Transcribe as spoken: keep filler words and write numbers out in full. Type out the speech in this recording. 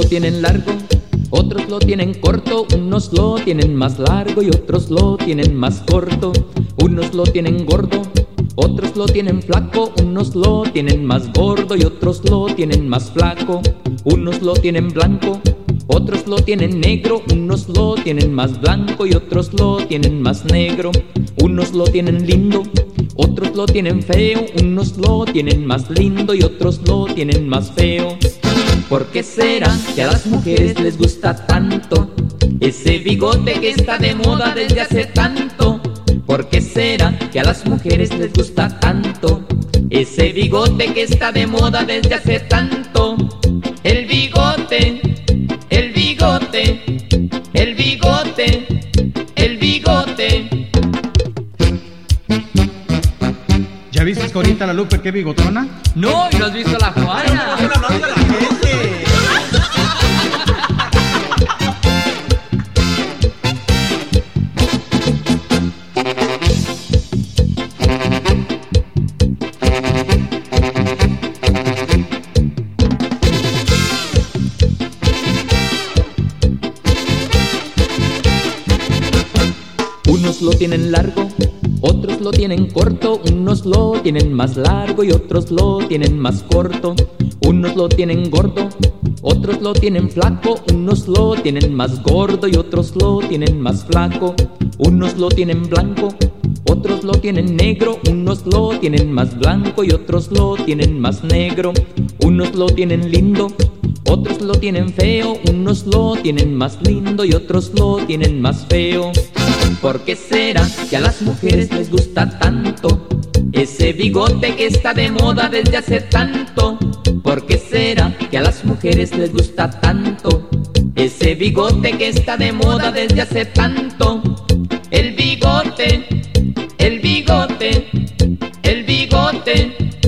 tienen largo, otros lo tienen corto, unos lo tienen más largo y otros lo tienen más corto. Unos lo tienen gordo, otros lo tienen flaco, unos lo tienen más gordo y otros lo tienen más flaco. Unos lo tienen blanco, otros lo tienen negro, unos lo tienen más blanco y otros lo tienen más negro. Unos lo tienen lindo, otros lo tienen feo, unos lo tienen más lindo y otros lo tienen más feo. ¿Por qué será que a las mujeres les gusta tanto ese bigote que está de moda desde hace tanto? ¿Por qué será que a las mujeres les gusta tanto ese bigote que está de moda desde hace tanto? El bigote, el bigote, el bigote, el bigote. ¿Ya viste ahorita la Lupe qué bigotona? No, ¿y no has visto a la Juana? ¡Un aplauso a la gente! Unos lo tienen largo, otros lo tienen corto, unos lo tienen más largo y otros lo tienen más corto. Unos lo tienen gordo, otros lo tienen flaco, unos lo tienen más gordo y otros lo tienen más flaco. Unos lo tienen blanco, otros lo tienen negro, unos lo tienen más blanco y otros lo tienen más negro. Unos lo tienen lindo, otros lo tienen feo, unos lo tienen más lindo y otros lo tienen más feo. ¿Por qué será que a las mujeres les gusta tanto ese bigote que está de moda desde hace tanto? ¿Por qué será que a las mujeres les gusta tanto ese bigote que está de moda desde hace tanto? El bigote, el bigote, el bigote.